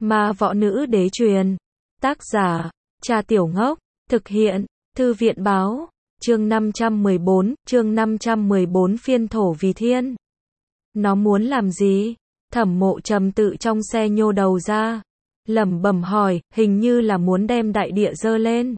Ma võ nữ đế truyền. Tác giả, Trà Tiểu Ngốc. Thực hiện, Thư viện báo. Chương 514 phiên thổ vì thiên. Nó muốn làm gì? Thẩm Mộ Trầm tự trong xe nhô đầu ra, lẩm bẩm hỏi, hình như là muốn đem đại địa dơ lên.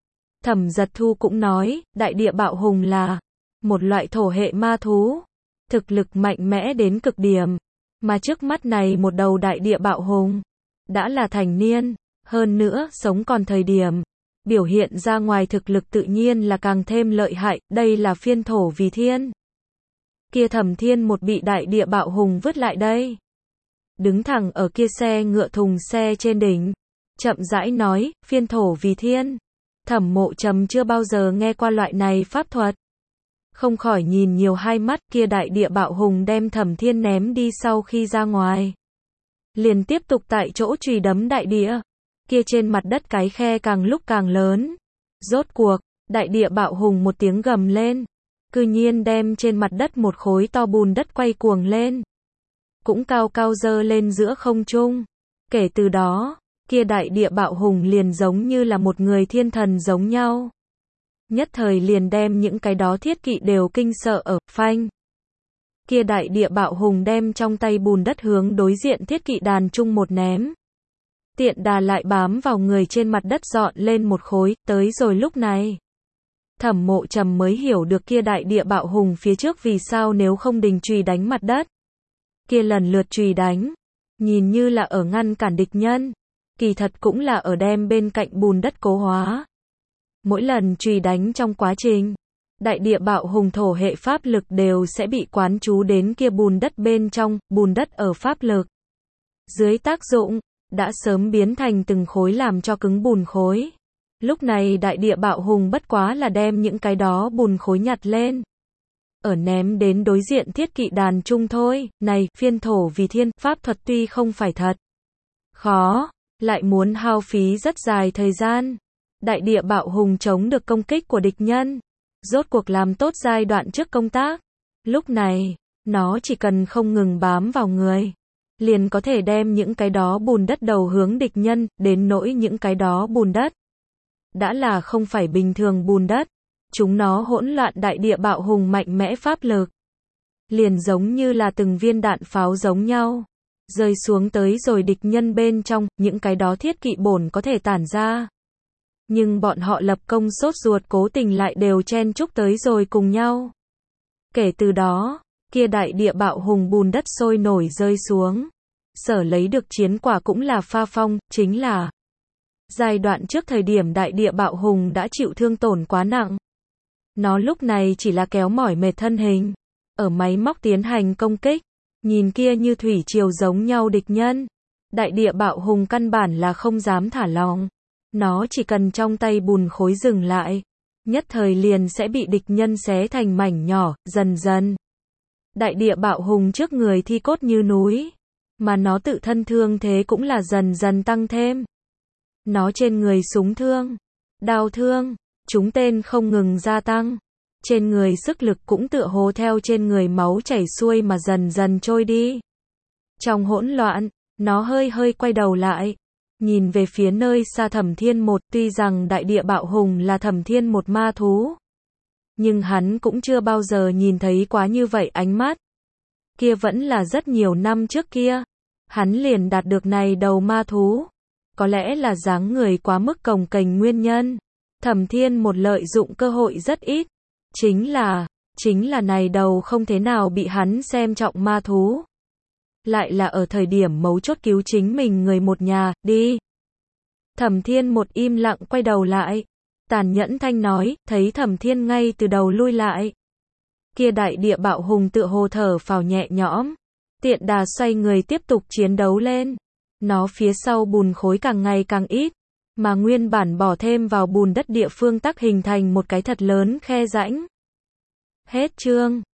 Thẩm Giật Thu cũng nói, đại địa bạo hùng là một loại thổ hệ ma thú, thực lực mạnh mẽ đến cực điểm, mà trước mắt này một đầu đại địa bạo hùng đã là thành niên, hơn nữa sống còn thời điểm biểu hiện ra ngoài thực lực tự nhiên là càng thêm lợi hại, đây là phiên thổ vì thiên. Kia Thẩm Thiên một bị đại địa bạo hùng vứt lại đây, đứng thẳng ở kia xe ngựa thùng xe trên đỉnh, chậm rãi nói, phiên thổ vì thiên. Thẩm Mộ Trầm chưa bao giờ nghe qua loại này pháp thuật, không khỏi nhìn nhiều hai mắt. Kia đại địa bạo hùng đem Thẩm Thiên ném đi sau khi ra ngoài, liền tiếp tục tại chỗ chùy đấm đại địa. Kia trên mặt đất cái khe càng lúc càng lớn. Rốt cuộc, đại địa bạo hùng một tiếng gầm lên, cư nhiên đem trên mặt đất một khối to bùn đất quay cuồng lên, cũng cao cao dơ lên giữa không trung. Kể từ đó, kia đại địa bạo hùng liền giống như là một người thiên thần giống nhau. Nhất thời liền đem những cái đó thiết kỵ đều kinh sợ ở, phanh. Kia đại địa bạo hùng đem trong tay bùn đất hướng đối diện thiết kỵ đàn chung một ném. Tiện đà lại bám vào người trên mặt đất dọn lên một khối, tới rồi lúc này. Thẩm Mộ Trầm mới hiểu được kia đại địa bạo hùng phía trước vì sao nếu không đình chùy đánh mặt đất. Kia lần lượt chùy đánh, nhìn như là ở ngăn cản địch nhân, kỳ thật cũng là ở đem bên cạnh bùn đất cố hóa. Mỗi lần chùy đánh trong quá trình, đại địa bạo hùng thổ hệ pháp lực đều sẽ bị quán trú đến kia bùn đất bên trong, bùn đất ở pháp lực dưới tác dụng, đã sớm biến thành từng khối làm cho cứng bùn khối. Lúc này đại địa bạo hùng bất quá là đem những cái đó bùn khối nhặt lên, ở ném đến đối diện thiết kỵ đàn chung thôi. Này, phiên thổ vì thiên, pháp thuật tuy không phải thật khó, lại muốn hao phí rất dài thời gian. Đại địa bạo hùng chống được công kích của địch nhân, rốt cuộc làm tốt giai đoạn trước công tác. Lúc này, nó chỉ cần không ngừng bám vào người, liền có thể đem những cái đó bùn đất đầu hướng địch nhân, đến nỗi những cái đó bùn đất đã là không phải bình thường bùn đất. Chúng nó hỗn loạn đại địa bạo hùng mạnh mẽ pháp lực, liền giống như là từng viên đạn pháo giống nhau, rơi xuống tới rồi địch nhân bên trong, những cái đó thiết kỵ bổn có thể tản ra. Nhưng bọn họ lập công sốt ruột cố tình lại đều chen chúc tới rồi cùng nhau. Kể từ đó, kia đại địa bạo hùng bùn đất sôi nổi rơi xuống. Sở lấy được chiến quả cũng là pha phong, chính là giai đoạn trước thời điểm đại địa bạo hùng đã chịu thương tổn quá nặng. Nó lúc này chỉ là kéo mỏi mệt thân hình, ở máy móc tiến hành công kích. Nhìn kia như thủy triều giống nhau địch nhân, đại địa bạo hùng căn bản là không dám thả lỏng. Nó chỉ cần trong tay bùn khối dừng lại, nhất thời liền sẽ bị địch nhân xé thành mảnh nhỏ. Dần dần, đại địa bạo hùng trước người thi cốt như núi, mà nó tự thân thương thế cũng là dần dần tăng thêm. Nó trên người súng thương, đao thương, trúng tên không ngừng gia tăng. Trên người sức lực cũng tựa hồ theo trên người máu chảy xuôi mà dần dần trôi đi. Trong hỗn loạn, nó hơi hơi quay đầu lại, nhìn về phía nơi xa Thẩm Thiên một. Tuy rằng đại địa bạo hùng là Thẩm Thiên một ma thú, nhưng hắn cũng chưa bao giờ nhìn thấy quá như vậy ánh mắt. Kia vẫn là rất nhiều năm trước kia, hắn liền đạt được này đầu ma thú. Có lẽ là dáng người quá mức cồng kềnh nguyên nhân, Thẩm Thiên một lợi dụng cơ hội rất ít. Chính là này đầu không thế nào bị hắn xem trọng ma thú, lại là ở thời điểm mấu chốt cứu chính mình người một nhà. Đi. Thẩm Thiên một im lặng quay đầu lại, tàn nhẫn thanh nói, thấy Thẩm Thiên ngay từ đầu lui lại. Kia đại địa bạo hùng tựa hồ thở phào nhẹ nhõm, tiện đà xoay người tiếp tục chiến đấu lên. Nó phía sau bùn khối càng ngày càng ít, mà nguyên bản bỏ thêm vào bùn đất địa phương tắc hình thành một cái thật lớn khe rãnh. Hết chương.